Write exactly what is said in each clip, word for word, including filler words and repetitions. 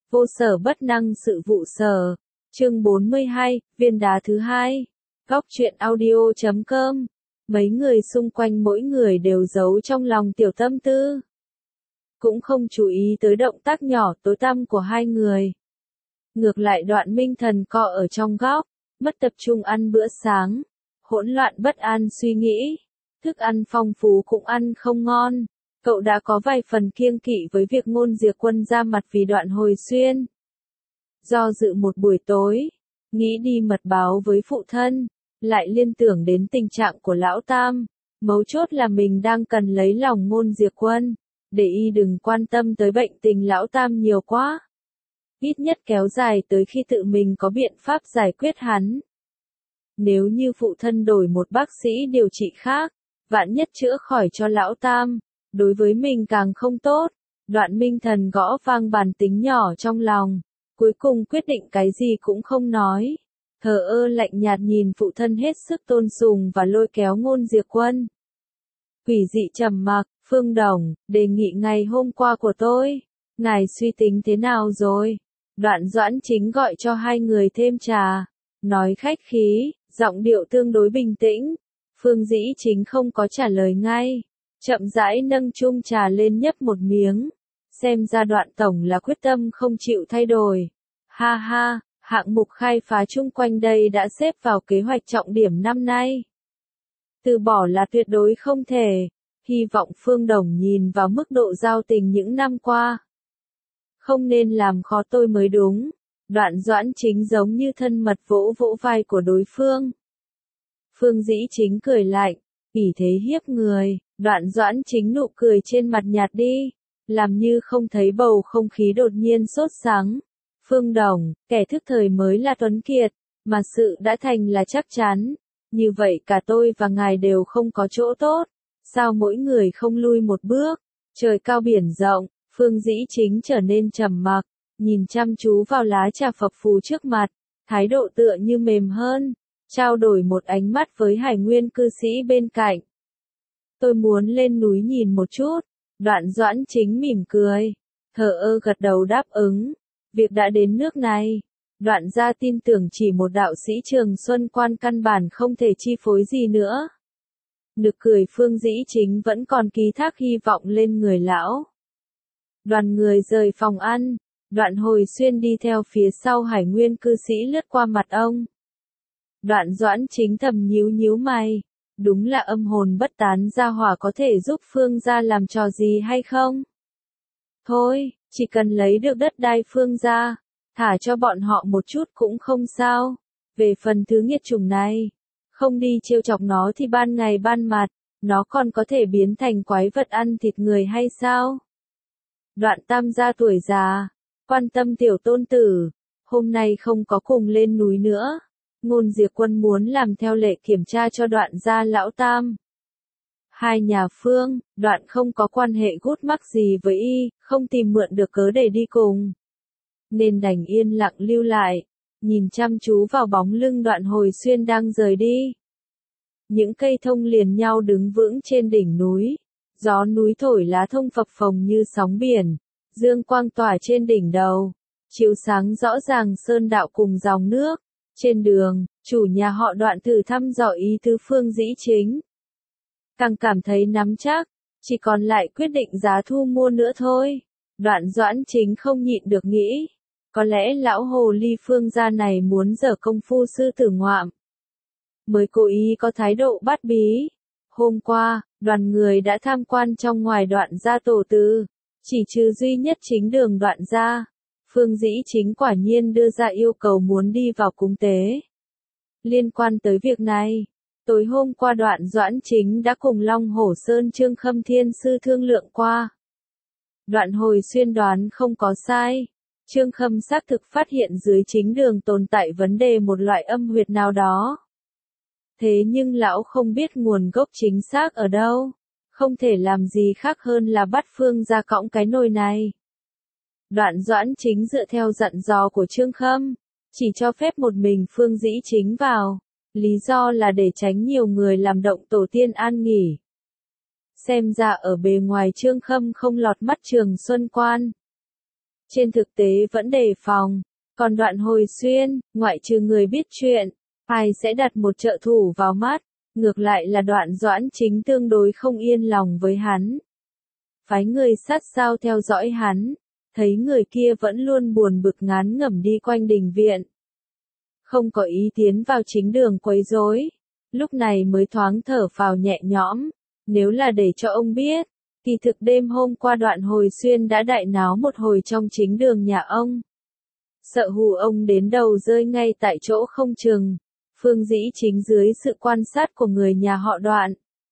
Vô sở bất năng sự vụ sở. Chương bốn mươi hai, viên đá thứ hai. Góc truyện audio chấm com. Mấy người xung quanh mỗi người đều giấu trong lòng tiểu tâm tư. Cũng không chú ý tới động tác nhỏ tối tăm của hai người. Ngược lại Đoạn Minh Thần co ở trong góc, mất tập trung ăn bữa sáng, hỗn loạn bất an suy nghĩ. Thức ăn phong phú cũng ăn không ngon. Cậu đã có vài phần kiêng kỵ với việc Ngôn Diệp Quân ra mặt vì Đoạn Hồi Xuyên. Do dự một buổi tối, nghĩ đi mật báo với phụ thân, lại liên tưởng đến tình trạng của Lão Tam. Mấu chốt là mình đang cần lấy lòng Ngôn Diệp Quân, để y đừng quan tâm tới bệnh tình Lão Tam nhiều quá. Ít nhất kéo dài tới khi tự mình có biện pháp giải quyết hắn. Nếu như phụ thân đổi một bác sĩ điều trị khác, vạn nhất chữa khỏi cho Lão Tam, đối với mình càng không tốt. Đoạn Minh Thần gõ vang bàn tính nhỏ trong lòng, cuối cùng quyết định cái gì cũng không nói. Thờ ơ lạnh nhạt nhìn phụ thân hết sức tôn sùng và lôi kéo Ngôn Diệp Quân. Quỷ dị trầm mặc, Phương Đồng, đề nghị ngày hôm qua của tôi, ngài suy tính thế nào rồi? Đoạn Doãn Chính gọi cho hai người thêm trà, nói khách khí, giọng điệu tương đối bình tĩnh. Phương Dĩ Chính không có trả lời ngay, chậm rãi nâng chung trà lên nhấp một miếng. Xem ra Đoạn tổng là quyết tâm không chịu thay đổi. Ha ha, hạng mục khai phá chung quanh đây đã xếp vào kế hoạch trọng điểm năm nay. Từ bỏ là tuyệt đối không thể. Hy vọng Phương Đồng nhìn vào mức độ giao tình những năm qua. Không nên làm khó tôi mới đúng. Đoạn Doãn Chính giống như thân mật vỗ vỗ vai của đối phương. Phương Dĩ Chính cười lạnh, ỷ thế hiếp người. Đoạn Doãn Chính nụ cười trên mặt nhạt đi, làm như không thấy bầu không khí đột nhiên sốt sắng. Phương Đồng, kẻ thức thời mới là tuấn kiệt, mà sự đã thành là chắc chắn. Như vậy cả tôi và ngài đều không có chỗ tốt. Sao mỗi người không lui một bước? Trời cao biển rộng, Phương Dĩ Chính trở nên trầm mặc, nhìn chăm chú vào lá trà phập phù trước mặt, thái độ tựa như mềm hơn, trao đổi một ánh mắt với Hải Nguyên cư sĩ bên cạnh. Tôi muốn lên núi nhìn một chút. Đoạn Doãn Chính mỉm cười, thờ ơ gật đầu đáp ứng. Việc đã đến nước này, Đoạn gia tin tưởng chỉ một đạo sĩ Trường Xuân Quan căn bản không thể chi phối gì nữa. Nực cười Phương Dĩ Chính vẫn còn ký thác hy vọng lên người lão. Đoàn người rời phòng ăn, Đoạn Hồi Xuyên đi theo phía sau Hải Nguyên cư sĩ lướt qua mặt ông. Đoạn Doãn Chính thầm nhíu nhíu mày, đúng là âm hồn bất tán gia hỏa có thể giúp Phương gia làm trò gì hay không? Thôi, chỉ cần lấy được đất đai Phương gia, thả cho bọn họ một chút cũng không sao. Về phần thứ nghiệt chủng này, không đi trêu chọc nó thì ban ngày ban mặt, nó còn có thể biến thành quái vật ăn thịt người hay sao? Đoạn Tam gia tuổi già, quan tâm tiểu tôn tử, hôm nay không có cùng lên núi nữa. Ngôn Diệp Quân muốn làm theo lệ kiểm tra cho Đoạn gia lão tam. Hai nhà Phương, Đoạn không có quan hệ gút mắc gì với y, không tìm mượn được cớ để đi cùng, nên đành yên lặng lưu lại, nhìn chăm chú vào bóng lưng Đoạn Hồi Xuyên đang rời đi. Những cây thông liền nhau đứng vững trên đỉnh núi, gió núi thổi lá thông phập phồng như sóng biển, dương quang tỏa trên đỉnh đầu, chiếu sáng rõ ràng sơn đạo cùng dòng nước. Trên đường, chủ nhà họ Đoạn thử thăm dò ý tứ Phương Dĩ Chính. Càng cảm thấy nắm chắc, chỉ còn lại quyết định giá thu mua nữa thôi. Đoạn Doãn Chính không nhịn được nghĩ, có lẽ lão hồ ly Phương gia này muốn giở công phu sư tử ngoạm, mới cố ý có thái độ bắt bí. Hôm qua, đoàn người đã tham quan trong ngoài Đoạn gia tổ tư, chỉ trừ duy nhất chính đường Đoạn gia. Phương Dĩ Chính quả nhiên đưa ra yêu cầu muốn đi vào cúng tế. Liên quan tới việc này, tối hôm qua Đoạn Doãn Chính đã cùng Long Hổ Sơn Trương Khâm Thiên Sư thương lượng qua. Đoạn Hồi Xuyên đoán không có sai. Trương Khâm xác thực phát hiện dưới chính đường tồn tại vấn đề một loại âm huyệt nào đó. Thế nhưng lão không biết nguồn gốc chính xác ở đâu. Không thể làm gì khác hơn là bắt Phương ra cõng cái nồi này. Đoạn Doãn Chính dựa theo dặn dò của Trương Khâm, chỉ cho phép một mình Phương Dĩ Chính vào, lý do là để tránh nhiều người làm động tổ tiên an nghỉ. Xem ra ở bề ngoài Trương Khâm không lọt mắt Trường Xuân Quan. trên thực tế vẫn đề phòng. Còn Đoạn Hồi Xuyên, ngoại trừ người biết chuyện, ai sẽ đặt một trợ thủ vào mắt, ngược lại là Đoạn Doãn Chính tương đối không yên lòng với hắn. Phái người sát sao theo dõi hắn, thấy người kia vẫn luôn buồn bực ngán ngẩm đi quanh đình viện. Không có ý tiến vào chính đường quấy rối, lúc này mới thoáng thở phào nhẹ nhõm, nếu là để cho ông biết, kỳ thực đêm hôm qua Đoạn Hồi Xuyên đã đại náo một hồi trong chính đường nhà ông. Sợ hù ông đến đầu rơi ngay tại chỗ không chừng. Phương Dĩ Chính dưới sự quan sát của người nhà họ Đoạn.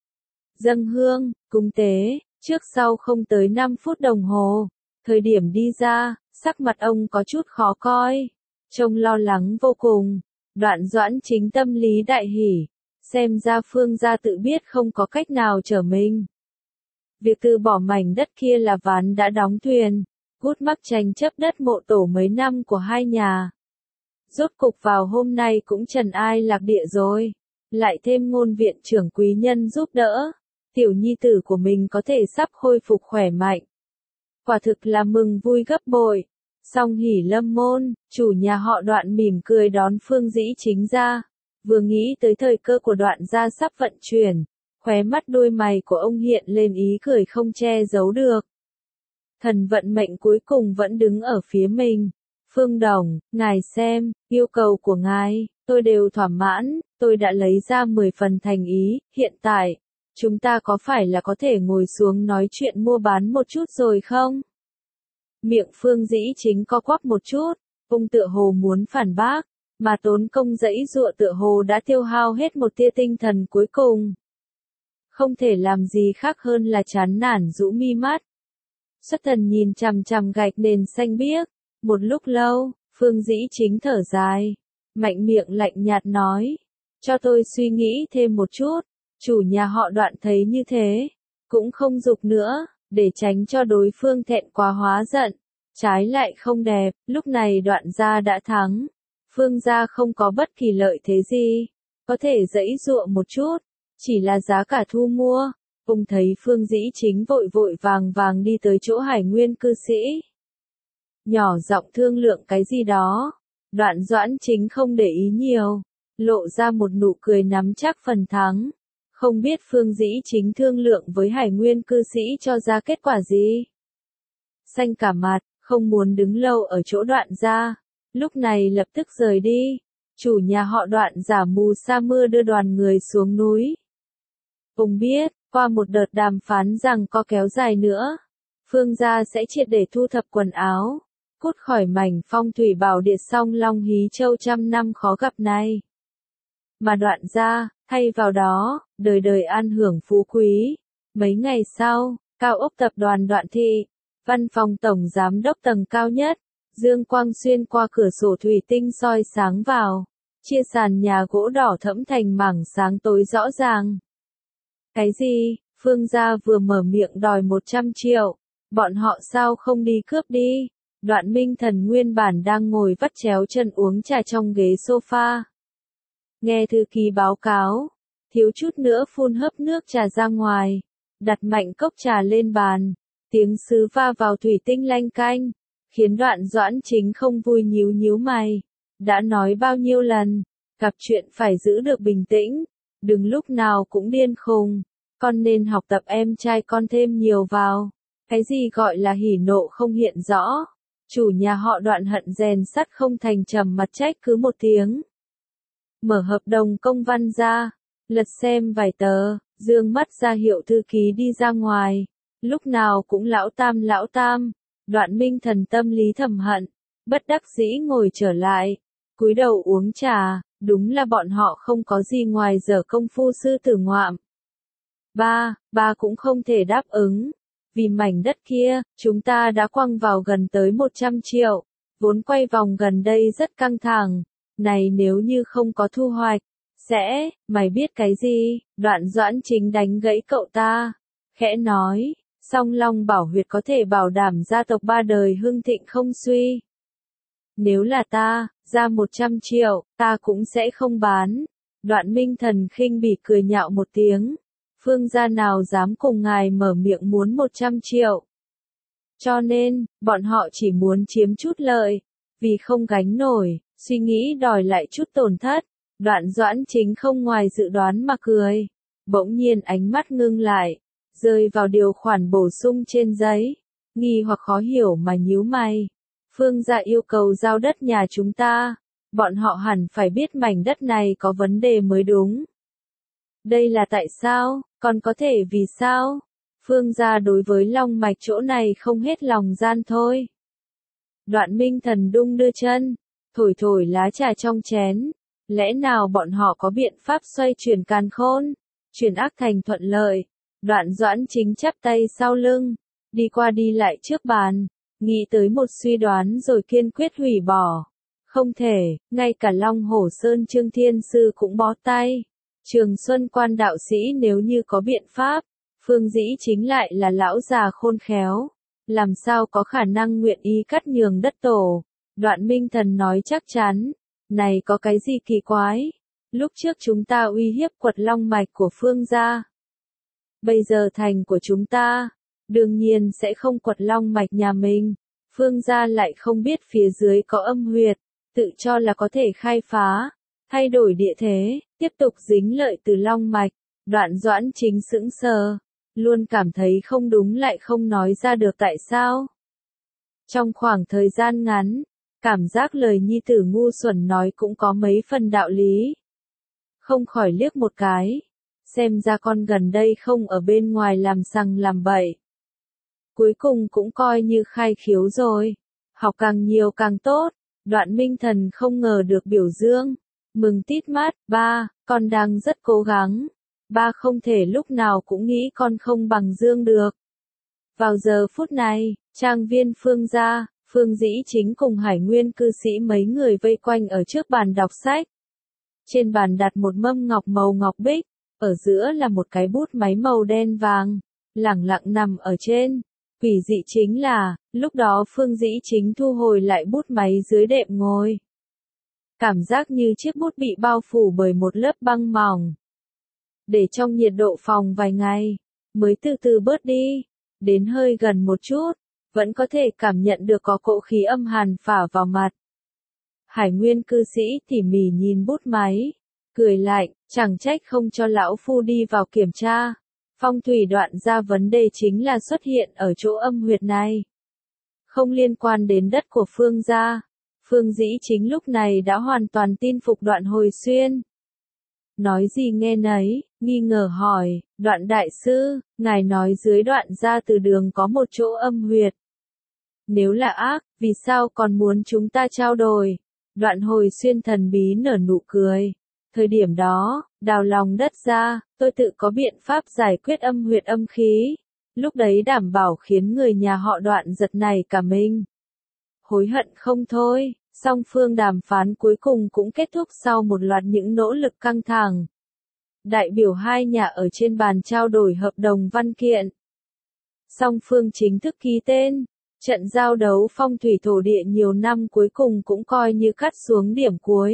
Dâng hương, cúng tế, trước sau không tới năm phút đồng hồ. Thời điểm đi ra, sắc mặt ông có chút khó coi. Trông lo lắng vô cùng. Đoạn Doãn Chính tâm lý đại hỉ. Xem ra Phương gia tự biết không có cách nào trở mình. Việc từ bỏ mảnh đất kia là ván đã đóng thuyền. Gút mắc tranh chấp đất mộ tổ mấy năm của hai nhà. Rốt cục vào hôm nay cũng trần ai lạc địa rồi. Lại thêm ngôn viện trưởng quý nhân giúp đỡ. Tiểu nhi tử của mình có thể sắp khôi phục khỏe mạnh. Quả thực là mừng vui gấp bội. Song hỉ lâm môn, chủ nhà họ Đoạn mỉm cười đón Phương Dĩ Chính ra. Vừa nghĩ tới thời cơ của Đoạn gia sắp vận chuyển. Khóe mắt đôi mày của ông hiện lên ý cười không che giấu được. Thần vận mệnh cuối cùng vẫn đứng ở phía mình. Phương Đồng, ngài xem, yêu cầu của ngài, tôi đều thỏa mãn, tôi đã lấy ra mười phần thành ý, hiện tại, chúng ta có phải là có thể ngồi xuống nói chuyện mua bán một chút rồi không? Miệng Phương Dĩ Chính co quắp một chút, ông tựa hồ muốn phản bác, mà tốn công dãy dụa tựa hồ đã tiêu hao hết một tia tinh thần cuối cùng. Không thể làm gì khác hơn là chán nản rũ mi mắt. Xuất thần nhìn chằm chằm gạch nền xanh biếc. Một lúc lâu, Phương Dĩ Chính thở dài. Mạnh miệng lạnh nhạt nói. Cho tôi suy nghĩ thêm một chút. Chủ nhà họ Đoạn thấy như thế. Cũng không dục nữa. Để tránh cho đối phương thẹn quá hóa giận. Trái lại không đẹp. Lúc này Đoạn gia đã thắng. Phương gia không có bất kỳ lợi thế gì. Có thể dãy dụa một chút. Chỉ là giá cả thu mua. Ông thấy Phương Dĩ Chính vội vội vàng vàng đi tới chỗ Hải Nguyên cư sĩ. Nhỏ giọng thương lượng cái gì đó. Đoạn Doãn Chính không để ý nhiều. Lộ ra một nụ cười nắm chắc phần thắng. Không biết Phương Dĩ Chính thương lượng với Hải Nguyên cư sĩ cho ra kết quả gì. Xanh cả mặt, không muốn đứng lâu ở chỗ Đoạn gia. Lúc này lập tức rời đi. Chủ nhà họ Đoạn giả mù sa mưa đưa đoàn người xuống núi. Ông biết, qua một đợt đàm phán rằng có kéo dài nữa, Phương gia sẽ triệt để thu thập quần áo, cút khỏi mảnh phong thủy bảo địa song long hí châu trăm năm khó gặp này. Mà Đoạn gia, thay vào đó, đời đời an hưởng phú quý. Mấy ngày sau, cao ốc tập đoàn Đoạn Thị, văn phòng tổng giám đốc tầng cao nhất, dương quang xuyên qua cửa sổ thủy tinh soi sáng vào, chia sàn nhà gỗ đỏ thẫm thành mảng sáng tối rõ ràng. Cái gì? Phương gia vừa mở miệng đòi một trăm triệu. Bọn họ sao không đi cướp đi? Đoạn Minh Thần nguyên bản đang ngồi vắt chéo chân uống trà trong ghế sofa. Nghe thư ký báo cáo, thiếu chút nữa phun hớp nước trà ra ngoài, đặt mạnh cốc trà lên bàn, tiếng sứ va vào thủy tinh lanh canh, khiến Đoạn Doãn Chính không vui nhíu nhíu mày. Đã nói bao nhiêu lần, gặp chuyện phải giữ được bình tĩnh, đừng lúc nào cũng điên khùng, con nên học tập em trai con thêm nhiều vào. Cái gì gọi là hỉ nộ không hiện rõ, chủ nhà họ Đoạn hận rèn sắt không thành trầm mặt trách cứ một tiếng. Mở hợp đồng công văn ra, lật xem vài tờ, dương mắt ra hiệu thư ký đi ra ngoài, lúc nào cũng lão tam lão tam. Đoạn Minh Thần tâm lý thầm hận, bất đắc dĩ ngồi trở lại, cúi đầu uống trà, đúng là bọn họ không có gì ngoài giờ công phu sư tử ngoạm. Ba, ba cũng không thể đáp ứng, vì mảnh đất kia, chúng ta đã quăng vào gần tới một trăm triệu, vốn quay vòng gần đây rất căng thẳng, này nếu như không có thu hoạch, sẽ, mày biết cái gì? Đoạn Doãn Chính đánh gãy cậu ta, khẽ nói. Song Long Bảo Huyệt có thể bảo đảm gia tộc ba đời hưng thịnh không suy. Nếu là ta, ra một trăm triệu, ta cũng sẽ không bán. Đoạn Minh Thần khinh bỉ cười nhạo một tiếng. Phương gia nào dám cùng ngài mở miệng muốn một trăm triệu. Cho nên, bọn họ chỉ muốn chiếm chút lợi, vì không gánh nổi, suy nghĩ đòi lại chút tổn thất. Đoạn Doãn Chính không ngoài dự đoán mà cười. Bỗng nhiên ánh mắt ngưng lại, rơi vào điều khoản bổ sung trên giấy. Nghi hoặc khó hiểu mà nhíu mày. Phương gia yêu cầu giao đất nhà chúng ta. Bọn họ hẳn phải biết mảnh đất này có vấn đề mới đúng. Đây là tại sao, còn có thể vì sao? Phương gia đối với Long Mạch chỗ này không hết lòng gian thôi. Đoạn Minh Thần đung đưa chân, thổi thổi lá trà trong chén. Lẽ nào bọn họ có biện pháp xoay chuyển càn khôn, chuyển ác thành thuận lợi? Đoạn Doãn Chính chắp tay sau lưng, đi qua đi lại trước bàn, nghĩ tới một suy đoán rồi kiên quyết hủy bỏ. Không thể, ngay cả Long Hổ Sơn Trương Thiên Sư cũng bó tay. Trường Xuân Quan đạo sĩ nếu như có biện pháp, Phương Dĩ Chính lại là lão già khôn khéo, làm sao có khả năng nguyện ý cắt nhường đất tổ. Đoạn Minh Thần nói chắc chắn, này có cái gì kỳ quái, lúc trước chúng ta uy hiếp quật long mạch của Phương gia. Bây giờ thành của chúng ta, đương nhiên sẽ không quật long mạch nhà mình. Phương gia lại không biết phía dưới có âm huyệt, tự cho là có thể khai phá, thay đổi địa thế, tiếp tục dính lợi từ long mạch. Đoạn Doãn Chính sững sờ, luôn cảm thấy không đúng lại không nói ra được tại sao. Trong khoảng thời gian ngắn, cảm giác lời nhi tử ngu xuẩn nói cũng có mấy phần đạo lý. Không khỏi liếc một cái, xem ra con gần đây không ở bên ngoài làm sằng làm bậy. Cuối cùng cũng coi như khai khiếu rồi, học càng nhiều càng tốt. Đoạn Minh Thần không ngờ được biểu dương, mừng tít mắt. Ba, con đang rất cố gắng. Ba không thể lúc nào cũng nghĩ con không bằng Dương được. Vào giờ phút này, trang viên Phương gia, Phương Dĩ Chính cùng Hải Nguyên cư sĩ mấy người vây quanh ở trước bàn đọc sách. Trên bàn đặt một mâm ngọc màu ngọc bích, ở giữa là một cái bút máy màu đen vàng, lẳng lặng nằm ở trên. Quỷ dị chính là, lúc đó Phương Dĩ Chính thu hồi lại bút máy dưới đệm ngồi. Cảm giác như chiếc bút bị bao phủ bởi một lớp băng mỏng. Để trong nhiệt độ phòng vài ngày, mới từ từ bớt đi, đến hơi gần một chút, vẫn có thể cảm nhận được có cỗ khí âm hàn phả vào mặt. Hải Nguyên cư sĩ tỉ mỉ nhìn bút máy, cười lạnh, chẳng trách không cho lão phu đi vào kiểm tra. Phong thủy đoạn ra vấn đề chính là xuất hiện ở chỗ âm huyệt này. Không liên quan đến đất của Phương gia. Phương Dĩ Chính lúc này đã hoàn toàn tin phục Đoạn Hồi Xuyên. Nói gì nghe nấy, nghi ngờ hỏi, Đoạn đại sư, ngài nói dưới Đoạn gia từ đường có một chỗ âm huyệt. Nếu là ác, vì sao còn muốn chúng ta trao đổi? Đoạn Hồi Xuyên thần bí nở nụ cười. Thời điểm đó, đào lòng đất ra, tôi tự có biện pháp giải quyết âm huyệt âm khí. Lúc đấy đảm bảo khiến người nhà họ Đoạn giật nảy cả mình. Hối hận không thôi, song phương đàm phán cuối cùng cũng kết thúc sau một loạt những nỗ lực căng thẳng. Đại biểu hai nhà ở trên bàn trao đổi hợp đồng văn kiện. Song phương chính thức ký tên. Trận giao đấu phong thủy thổ địa nhiều năm cuối cùng cũng coi như cắt xuống điểm cuối.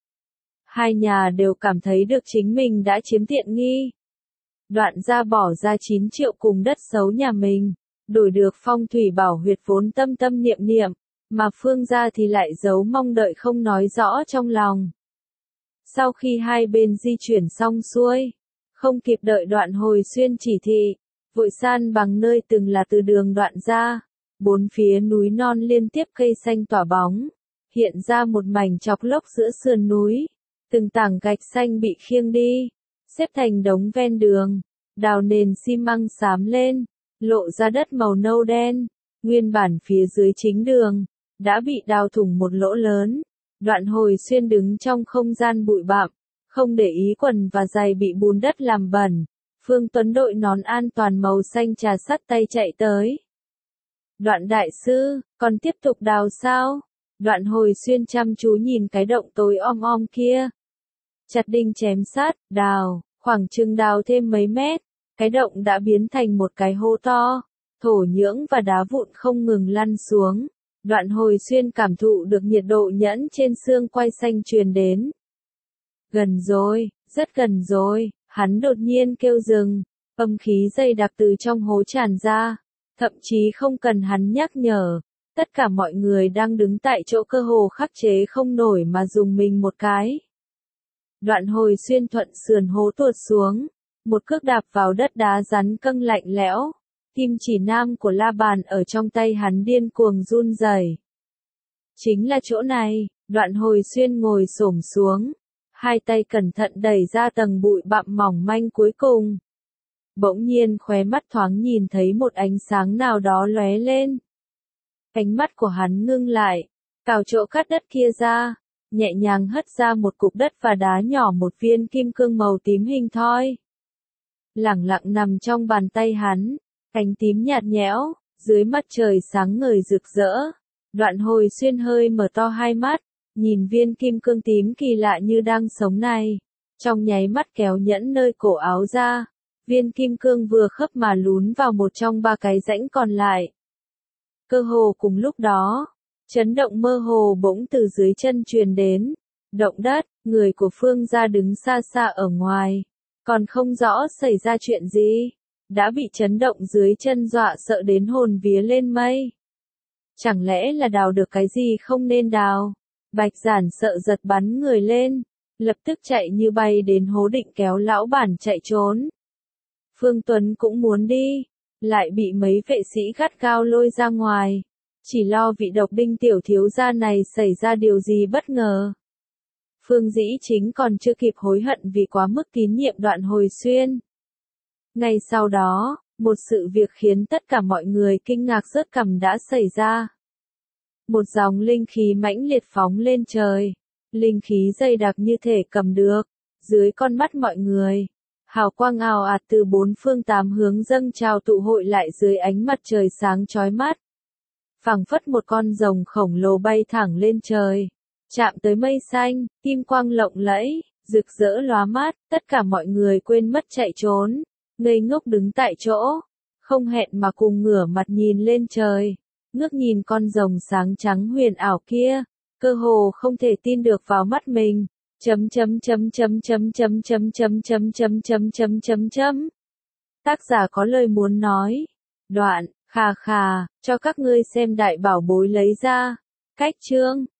Hai nhà đều cảm thấy được chính mình đã chiếm tiện nghi. Đoạn gia bỏ ra chín triệu cùng đất xấu nhà mình, đổi được phong thủy bảo huyệt vốn tâm tâm niệm niệm, mà Phương gia thì lại giấu mong đợi không nói rõ trong lòng. Sau khi hai bên di chuyển xong xuôi, không kịp đợi Đoạn Hồi Xuyên chỉ thị, vội san bằng nơi từng là từ đường Đoạn gia, bốn phía núi non liên tiếp cây xanh tỏa bóng, hiện ra một mảnh chọc lốc giữa sườn núi. Từng tảng gạch xanh bị khiêng đi, xếp thành đống ven đường, đào nền xi măng xám lên, lộ ra đất màu nâu đen. Nguyên bản phía dưới chính đường, đã bị đào thủng một lỗ lớn. Đoạn Hồi Xuyên đứng trong không gian bụi bặm, không để ý quần và giày bị bùn đất làm bẩn. Phương Tuấn đội nón an toàn màu xanh trà sắt tay chạy tới. Đoạn đại sư, còn tiếp tục đào sao? Đoạn Hồi Xuyên chăm chú nhìn cái động tối om om kia. Chặt đinh chém sát, đào, khoảng chừng đào thêm mấy mét, cái động đã biến thành một cái hố to, thổ nhưỡng và đá vụn không ngừng lăn xuống. Đoạn Hồi Xuyên cảm thụ được nhiệt độ nhẫn trên xương quai xanh truyền đến. Gần rồi, rất gần rồi, hắn đột nhiên kêu dừng, âm khí dày đặc từ trong hố tràn ra, Thậm chí không cần hắn nhắc nhở, tất cả mọi người đang đứng tại chỗ cơ hồ khắc chế không nổi mà dùng mình một cái. Đoạn Hồi Xuyên thuận sườn hố tuột xuống, một cước đạp vào đất đá rắn căng lạnh lẽo, kim chỉ nam của La Bàn ở trong tay hắn điên cuồng run rẩy. Chính là chỗ này, Đoạn Hồi Xuyên ngồi xổm xuống, hai tay cẩn thận đẩy ra tầng bụi bặm mỏng manh cuối cùng. Bỗng nhiên khóe mắt thoáng nhìn thấy một ánh sáng nào đó lóe lên. Ánh mắt của hắn ngưng lại, cào chỗ cắt đất kia ra, nhẹ nhàng hất ra một cục đất và đá nhỏ một viên kim cương màu tím hình thoi. Lẳng lặng nằm trong bàn tay hắn, cánh tím nhạt nhẽo, dưới mặt trời sáng ngời rực rỡ. Đoạn Hồi Xuyên hơi mở to hai mắt, nhìn viên kim cương tím kỳ lạ như đang sống này. Trong nháy mắt kéo nhẫn nơi cổ áo ra, viên kim cương vừa khớp mà lún vào một trong ba cái rãnh còn lại. Cơ hồ cùng lúc đó, chấn động mơ hồ bỗng từ dưới chân truyền đến. Động đất, người của Phương gia đứng xa xa ở ngoài, còn không rõ xảy ra chuyện gì, đã bị chấn động dưới chân dọa sợ đến hồn vía lên mây. Chẳng lẽ là đào được cái gì không nên đào? Bạch Giản sợ giật bắn người lên, lập tức chạy như bay đến hố định kéo lão bản chạy trốn. Phương Tuấn cũng muốn đi, lại bị mấy vệ sĩ gắt gao lôi ra ngoài, chỉ lo vị độc đinh tiểu thiếu gia này xảy ra điều gì bất ngờ. Phương Dĩ Chính còn chưa kịp hối hận vì quá mức tín nhiệm Đoạn Hồi Xuyên. Ngay sau đó, một sự việc khiến tất cả mọi người kinh ngạc rớt cằm đã xảy ra. Một dòng linh khí mãnh liệt phóng lên trời, linh khí dày đặc như thể cầm được, dưới con mắt mọi người. Hào quang ào ạt từ bốn phương tám hướng dâng trào tụ hội lại dưới ánh mặt trời sáng chói mắt. Phảng phất một con rồng khổng lồ bay thẳng lên trời, chạm tới mây xanh, kim quang lộng lẫy, rực rỡ lóa mắt, tất cả mọi người quên mất chạy trốn, ngây ngốc đứng tại chỗ, không hẹn mà cùng ngửa mặt nhìn lên trời, ngước nhìn con rồng sáng trắng huyền ảo kia, cơ hồ không thể tin được vào mắt mình. Chấm chấm chấm chấm chấm chấm chấm chấm chấm chấm chấm chấm chấm chấm. Tác giả có lời muốn nói. Đoạn, khà khà, cho các ngươi xem đại bảo bối lấy ra. Cách chương.